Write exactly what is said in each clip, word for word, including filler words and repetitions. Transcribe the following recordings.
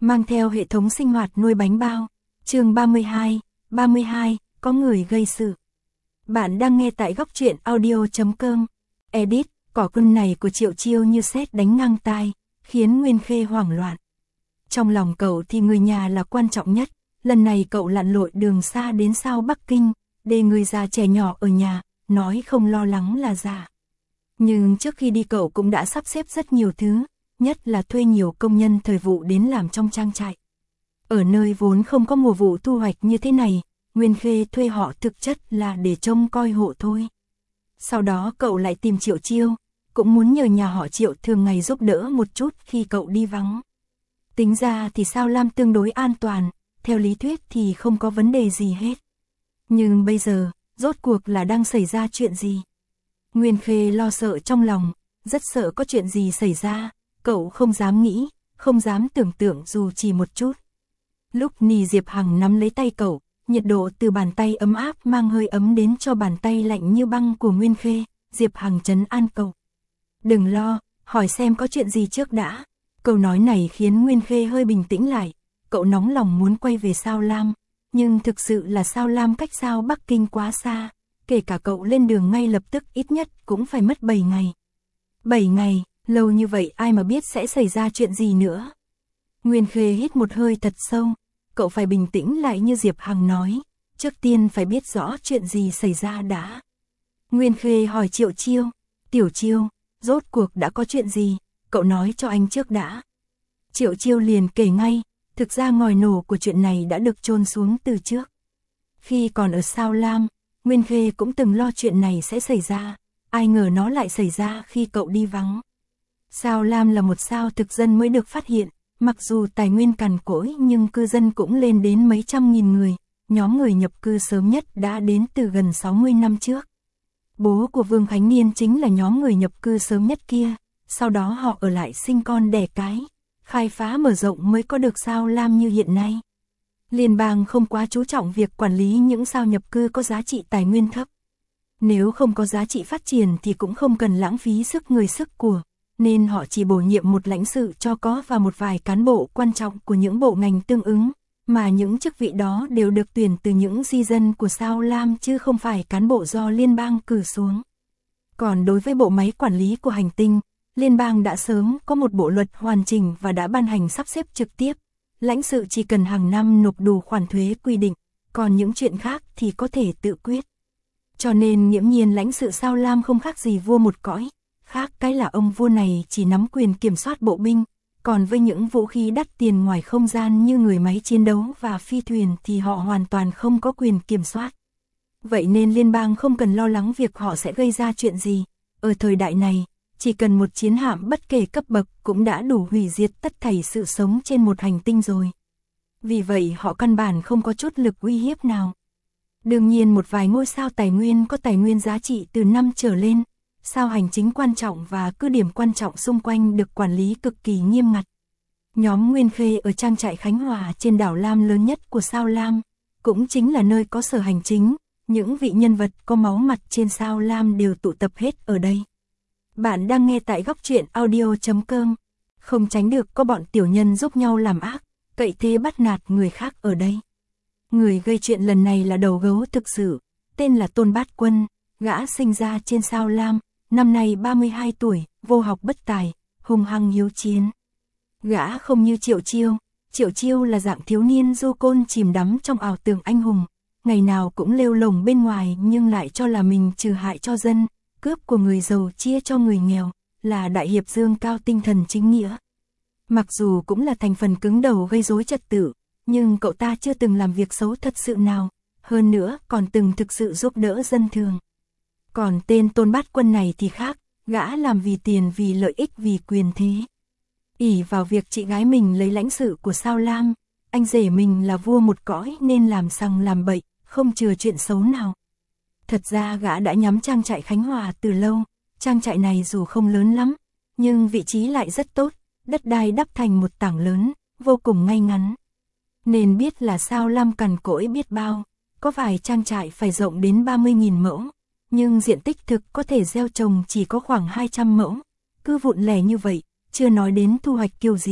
mang theo hệ thống sinh hoạt nuôi bánh bao. Chương ba mươi hai, ba mươi hai, có người gây sự. Bạn đang nghe tại góc truyện audio chấm com. Edit, cỏ quân này của Triệu Chiêu như sét đánh ngang tai, khiến Nguyên Khê hoảng loạn. Trong lòng cậu thì người nhà là quan trọng nhất, lần này cậu lặn lội đường xa đến sao Bắc Kinh, để người già trẻ nhỏ ở nhà, nói không lo lắng là giả. Nhưng trước khi đi cậu cũng đã sắp xếp rất nhiều thứ, nhất là thuê nhiều công nhân thời vụ đến làm trong trang trại. Ở nơi vốn không có mùa vụ thu hoạch như thế này, Nguyên Khê thuê họ thực chất là để trông coi hộ thôi. Sau đó cậu lại tìm Triệu Chiêu, cũng muốn nhờ nhà họ Triệu thường ngày giúp đỡ một chút khi cậu đi vắng. Tính ra thì Sao Lam tương đối an toàn, theo lý thuyết thì không có vấn đề gì hết. Nhưng bây giờ, rốt cuộc là đang xảy ra chuyện gì? Nguyên Khê lo sợ trong lòng, rất sợ có chuyện gì xảy ra, cậu không dám nghĩ, không dám tưởng tượng dù chỉ một chút. Lúc Nì Diệp Hằng nắm lấy tay cậu, nhiệt độ từ bàn tay ấm áp mang hơi ấm đến cho bàn tay lạnh như băng của Nguyên Khê, Diệp Hằng trấn an cậu. Đừng lo, hỏi xem có chuyện gì trước đã. Câu nói này khiến Nguyên Khê hơi bình tĩnh lại, cậu nóng lòng muốn quay về Sao Lam, nhưng thực sự là Sao Lam cách Sao Bắc Kinh quá xa, kể cả cậu lên đường ngay lập tức ít nhất cũng phải mất bảy ngày. bảy ngày, lâu như vậy ai mà biết sẽ xảy ra chuyện gì nữa. Nguyên Khê hít một hơi thật sâu, cậu phải bình tĩnh lại như Diệp Hằng nói, trước tiên phải biết rõ chuyện gì xảy ra đã. Nguyên Khê hỏi Triệu Chiêu, Tiểu Chiêu, rốt cuộc đã có chuyện gì, cậu nói cho anh trước đã. Triệu Chiêu liền kể ngay, thực ra ngòi nổ của chuyện này đã được chôn xuống từ trước. Khi còn ở Sao Lam, Nguyên Khê cũng từng lo chuyện này sẽ xảy ra, ai ngờ nó lại xảy ra khi cậu đi vắng. Sao Lam là một sao thực dân mới được phát hiện, mặc dù tài nguyên cằn cỗi nhưng cư dân cũng lên đến mấy trăm nghìn người, nhóm người nhập cư sớm nhất đã đến từ gần sáu mươi năm trước. Bố của Vương Khánh Niên chính là nhóm người nhập cư sớm nhất kia, sau đó họ ở lại sinh con đẻ cái, khai phá mở rộng mới có được Sao Lam như hiện nay. Liên bang không quá chú trọng việc quản lý những sao nhập cư có giá trị tài nguyên thấp. Nếu không có giá trị phát triển thì cũng không cần lãng phí sức người sức của, nên họ chỉ bổ nhiệm một lãnh sự cho có và một vài cán bộ quan trọng của những bộ ngành tương ứng, mà những chức vị đó đều được tuyển từ những di dân của Sao Lam chứ không phải cán bộ do liên bang cử xuống. Còn đối với bộ máy quản lý của hành tinh, liên bang đã sớm có một bộ luật hoàn chỉnh và đã ban hành sắp xếp trực tiếp. Lãnh sự chỉ cần hàng năm nộp đủ khoản thuế quy định, còn những chuyện khác thì có thể tự quyết. Cho nên nghiễm nhiên lãnh sự Sao Lam không khác gì vua một cõi, khác cái là ông vua này chỉ nắm quyền kiểm soát bộ binh, còn với những vũ khí đắt tiền ngoài không gian như người máy chiến đấu và phi thuyền thì họ hoàn toàn không có quyền kiểm soát. Vậy nên liên bang không cần lo lắng việc họ sẽ gây ra chuyện gì. Ở thời đại này, chỉ cần một chiến hạm bất kể cấp bậc cũng đã đủ hủy diệt tất thảy sự sống trên một hành tinh rồi. Vì vậy họ căn bản không có chút lực uy hiếp nào. Đương nhiên một vài ngôi sao tài nguyên có tài nguyên giá trị từ năm trở lên, sao hành chính quan trọng và cứ điểm quan trọng xung quanh được quản lý cực kỳ nghiêm ngặt. Nhóm Nguyên Khê ở trang trại Khánh Hòa trên đảo Lam lớn nhất của Sao Lam, cũng chính là nơi có sở hành chính, những vị nhân vật có máu mặt trên Sao Lam đều tụ tập hết ở đây. Bạn đang nghe tại góc truyện audio chấm com, không tránh được có bọn tiểu nhân giúp nhau làm ác, cậy thế bắt nạt người khác ở đây. Người gây chuyện lần này là đầu gấu thực sự, tên là Tôn Bát Quân, gã sinh ra trên Sao Lam, năm nay ba mươi hai tuổi, vô học bất tài, hung hăng hiếu chiến. Gã không như Triệu Chiêu, Triệu Chiêu là dạng thiếu niên du côn chìm đắm trong ảo tưởng anh hùng, ngày nào cũng lêu lồng bên ngoài nhưng lại cho là mình trừ hại cho dân, cướp của người giàu chia cho người nghèo, là đại hiệp dương cao tinh thần chính nghĩa. Mặc dù cũng là thành phần cứng đầu gây rối trật tự, nhưng cậu ta chưa từng làm việc xấu thật sự nào, hơn nữa còn từng thực sự giúp đỡ dân thường. Còn tên Tôn Bát Quân này thì khác, gã làm vì tiền vì lợi ích vì quyền thế. Ỷ vào việc chị gái mình lấy lãnh sự của Sao Lam, anh rể mình là vua một cõi nên làm sằng làm bậy, không chừa chuyện xấu nào. Thật ra gã đã nhắm trang trại Khánh Hòa từ lâu, trang trại này dù không lớn lắm, nhưng vị trí lại rất tốt, đất đai đắp thành một tảng lớn, vô cùng ngay ngắn. Nên biết là Sao Lam cằn cỗi biết bao, có vài trang trại phải rộng đến ba mươi nghìn mẫu, nhưng diện tích thực có thể gieo trồng chỉ có khoảng hai trăm mẫu, cứ vụn lẻ như vậy, chưa nói đến thu hoạch kiểu gì,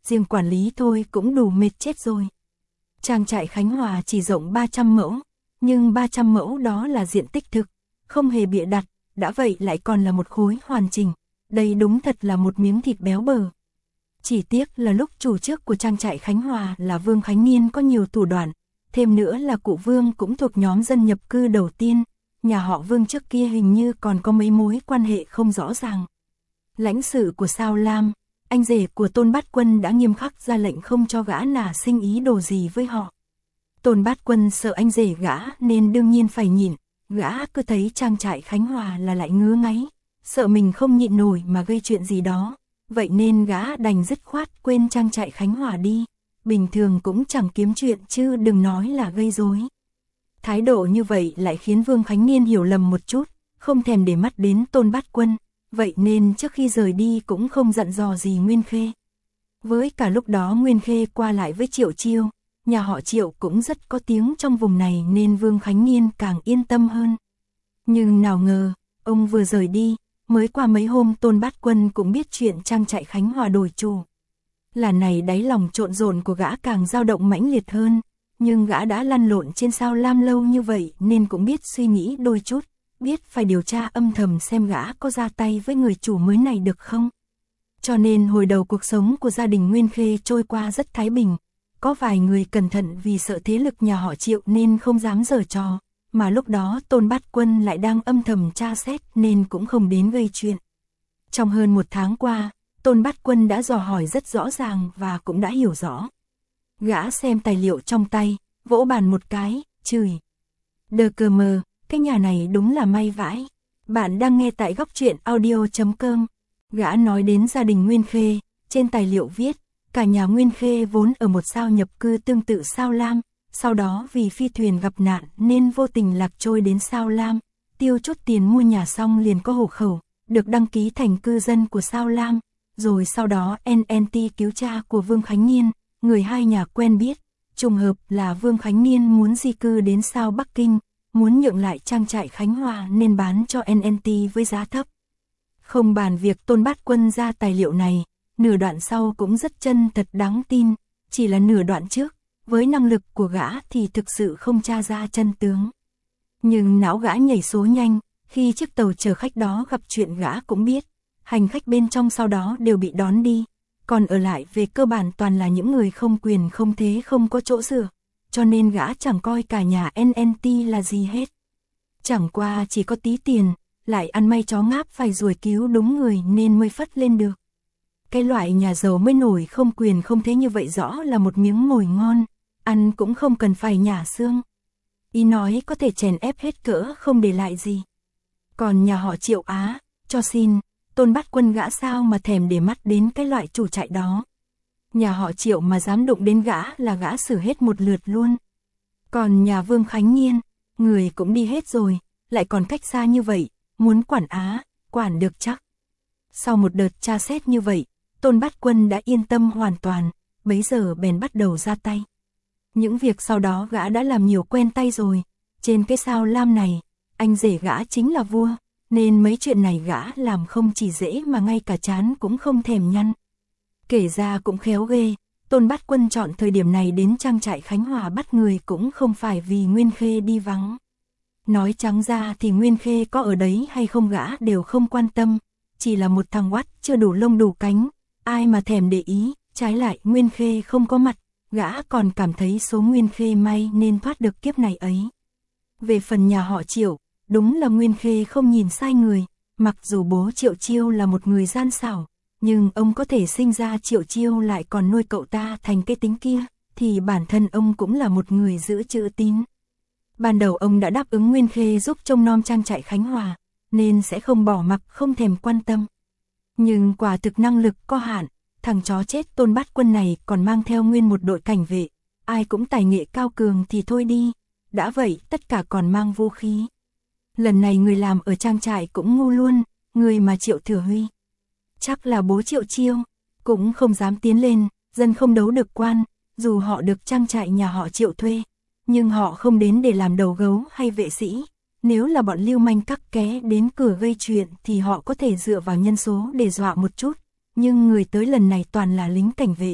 riêng quản lý thôi cũng đủ mệt chết rồi. Trang trại Khánh Hòa chỉ rộng ba trăm mẫu, nhưng ba trăm mẫu đó là diện tích thực, không hề bịa đặt, đã vậy lại còn là một khối hoàn chỉnh. Đây đúng thật là một miếng thịt béo bở. Chỉ tiếc là lúc chủ trước của trang trại Khánh Hòa là Vương Khánh Niên có nhiều thủ đoạn, thêm nữa là cụ Vương cũng thuộc nhóm dân nhập cư đầu tiên, nhà họ Vương trước kia hình như còn có mấy mối quan hệ không rõ ràng. Lãnh sự của Sao Lam, anh rể của Tôn Bát Quân đã nghiêm khắc ra lệnh không cho gã nả sinh ý đồ gì với họ. Tôn Bát Quân sợ anh rể gã nên đương nhiên phải nhịn, gã cứ thấy trang trại Khánh Hòa là lại ngứa ngáy, sợ mình không nhịn nổi mà gây chuyện gì đó, vậy nên gã đành dứt khoát quên trang trại Khánh Hòa đi, bình thường cũng chẳng kiếm chuyện chứ đừng nói là gây rối. Thái độ như vậy lại khiến Vương Khánh Niên hiểu lầm một chút, không thèm để mắt đến Tôn Bát Quân, vậy nên trước khi rời đi cũng không dặn dò gì Nguyên Khê. Với cả lúc đó Nguyên Khê qua lại với Triệu Chiêu, nhà họ Triệu cũng rất có tiếng trong vùng này nên Vương Khánh Niên càng yên tâm hơn. Nhưng nào ngờ, ông vừa rời đi, mới qua mấy hôm Tôn Bát Quân cũng biết chuyện trang trại Khánh Hòa đổi chủ. Là này đáy lòng trộn rộn của gã càng dao động mãnh liệt hơn, nhưng gã đã lăn lộn trên Sao Lam lâu như vậy nên cũng biết suy nghĩ đôi chút, biết phải điều tra âm thầm xem gã có ra tay với người chủ mới này được không. Cho nên hồi đầu cuộc sống của gia đình Nguyên Khê trôi qua rất thái bình, có vài người cẩn thận vì sợ thế lực nhà họ Triệu nên không dám giở trò, mà lúc đó Tôn Bát Quân lại đang âm thầm tra xét nên cũng không đến gây chuyện. Trong hơn một tháng qua, Tôn Bát Quân đã dò hỏi rất rõ ràng và cũng đã hiểu rõ. Gã xem tài liệu trong tay, vỗ bàn một cái, chửi. Đờ cờ mờ, cái nhà này đúng là may vãi. Bạn đang nghe tại góc truyện audio chấm com. Gã nói đến gia đình Nguyên Khê, trên tài liệu viết, cả nhà Nguyên Khê vốn ở một sao nhập cư tương tự Sao Lam, sau đó vì phi thuyền gặp nạn nên vô tình lạc trôi đến Sao Lam, tiêu chút tiền mua nhà xong liền có hộ khẩu, được đăng ký thành cư dân của Sao Lam, rồi sau đó en en tê cứu cha của Vương Khánh Niên, người hai nhà quen biết, trùng hợp là Vương Khánh Niên muốn di cư đến Sao Bắc Kinh, muốn nhượng lại trang trại Khánh Hòa nên bán cho en en tê với giá thấp. Không bàn việc Tôn Bát Quân ra tài liệu này, nửa đoạn sau cũng rất chân thật đáng tin, chỉ là nửa đoạn trước, với năng lực của gã thì thực sự không tra ra chân tướng. Nhưng não gã nhảy số nhanh, khi chiếc tàu chở khách đó gặp chuyện gã cũng biết, hành khách bên trong sau đó đều bị đón đi, còn ở lại về cơ bản toàn là những người không quyền không thế không có chỗ dựa, cho nên gã chẳng coi cả nhà en en tê là gì hết. Chẳng qua chỉ có tí tiền, lại ăn may chó ngáp phải ruồi cứu đúng người nên mới phất lên được. Cái loại nhà giàu mới nổi không quyền không thế như vậy rõ là một miếng mồi ngon, ăn cũng không cần phải nhả xương. Ý nói có thể chèn ép hết cỡ không để lại gì. Còn nhà họ Triệu á, cho xin, Tôn Bát Quân gã sao mà thèm để mắt đến cái loại chủ trại đó. Nhà họ Triệu mà dám đụng đến gã là gã xử hết một lượt luôn. Còn nhà Vương Khánh Niên, người cũng đi hết rồi, lại còn cách xa như vậy, muốn quản á, quản được chắc. Sau một đợt tra xét như vậy, Tôn Bát Quân đã yên tâm hoàn toàn, bấy giờ bèn bắt đầu ra tay. Những việc sau đó gã đã làm nhiều quen tay rồi, trên cái Sao Lam này, anh rể gã chính là vua, nên mấy chuyện này gã làm không chỉ dễ mà ngay cả chán cũng không thèm nhăn. Kể ra cũng khéo ghê, Tôn Bát Quân chọn thời điểm này đến trang trại Khánh Hòa bắt người cũng không phải vì Nguyên Khê đi vắng. Nói trắng ra thì Nguyên Khê có ở đấy hay không gã đều không quan tâm, chỉ là một thằng oắt chưa đủ lông đủ cánh, ai mà thèm để ý, trái lại Nguyên Khê không có mặt, gã còn cảm thấy số Nguyên Khê may nên thoát được kiếp này ấy. Về phần nhà họ Triệu, đúng là Nguyên Khê không nhìn sai người, mặc dù bố Triệu Chiêu là một người gian xảo, nhưng ông có thể sinh ra Triệu Chiêu lại còn nuôi cậu ta thành cái tính kia, thì bản thân ông cũng là một người giữ chữ tín. Ban đầu ông đã đáp ứng Nguyên Khê giúp trông nom trang trại Khánh Hòa, nên sẽ không bỏ mặc không thèm quan tâm. Nhưng quả thực năng lực có hạn, thằng chó chết Tôn Bát Quân này còn mang theo nguyên một đội cảnh vệ, ai cũng tài nghệ cao cường thì thôi đi, đã vậy tất cả còn mang vũ khí. Lần này người làm ở trang trại cũng ngu luôn, người mà Triệu Thừa Huy, chắc là bố Triệu Chiêu, cũng không dám tiến lên, dân không đấu được quan, dù họ được trang trại nhà họ Triệu thuê, nhưng họ không đến để làm đầu gấu hay vệ sĩ. Nếu là bọn lưu manh cắc ké đến cửa gây chuyện thì họ có thể dựa vào nhân số để dọa một chút, nhưng người tới lần này toàn là lính cảnh vệ,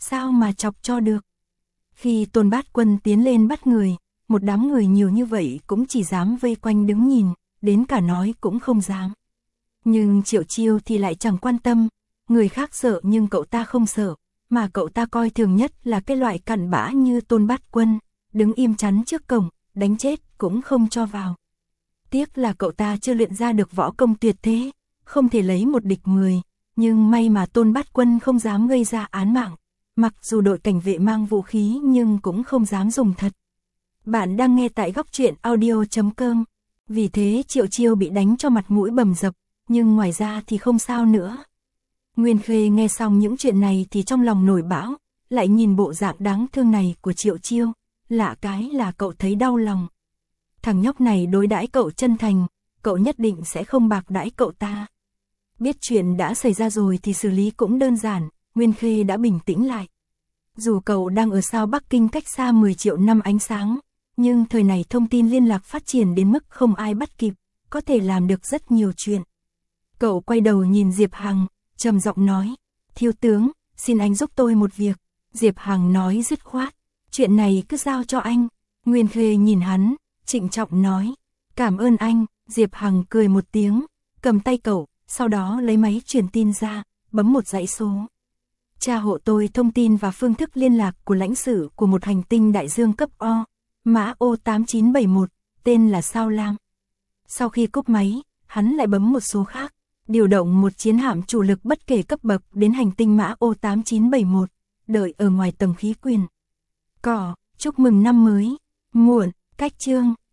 sao mà chọc cho được. Khi Tôn Bát Quân tiến lên bắt người, một đám người nhiều như vậy cũng chỉ dám vây quanh đứng nhìn, đến cả nói cũng không dám. Nhưng Triệu Chiêu thì lại chẳng quan tâm, người khác sợ nhưng cậu ta không sợ, mà cậu ta coi thường nhất là cái loại cặn bã như Tôn Bát Quân, đứng im chắn trước cổng, đánh chết cũng không cho vào. Tiếc là cậu ta chưa luyện ra được võ công tuyệt thế, không thể lấy một địch mười, nhưng may mà Tôn Bát Quân không dám gây ra án mạng, mặc dù đội cảnh vệ mang vũ khí nhưng cũng không dám dùng thật. Bạn đang nghe tại góc truyện audio chấm com, vì thế Triệu Chiêu bị đánh cho mặt mũi bầm dập, nhưng ngoài ra thì không sao nữa. Nguyên Khê nghe xong những chuyện này thì trong lòng nổi bão, lại nhìn bộ dạng đáng thương này của Triệu Chiêu, lạ cái là cậu thấy đau lòng. Thằng nhóc này đối đãi cậu chân thành, cậu nhất định sẽ không bạc đãi cậu ta. Biết chuyện đã xảy ra rồi thì xử lý cũng đơn giản, Nguyên Khê đã bình tĩnh lại. Dù cậu đang ở sao Bắc Kinh cách xa mười triệu năm ánh sáng, nhưng thời này thông tin liên lạc phát triển đến mức không ai bắt kịp, có thể làm được rất nhiều chuyện. Cậu quay đầu nhìn Diệp Hằng, trầm giọng nói, thiếu tướng, xin anh giúp tôi một việc. Diệp Hằng nói dứt khoát, chuyện này cứ giao cho anh. Nguyên Khê nhìn hắn, trịnh trọng nói, cảm ơn anh. Diệp Hằng cười một tiếng, cầm tay cậu, sau đó lấy máy truyền tin ra, bấm một dãy số. Tra hộ tôi thông tin và phương thức liên lạc của lãnh sự của một hành tinh đại dương cấp O, mã O tám chín bảy một, tên là Sao Lam. Sau khi cúp máy, hắn lại bấm một số khác, điều động một chiến hạm chủ lực bất kể cấp bậc đến hành tinh mã O tám chín bảy một, đợi ở ngoài tầng khí quyển. Cỏ, chúc mừng năm mới. Muộn, cách chương.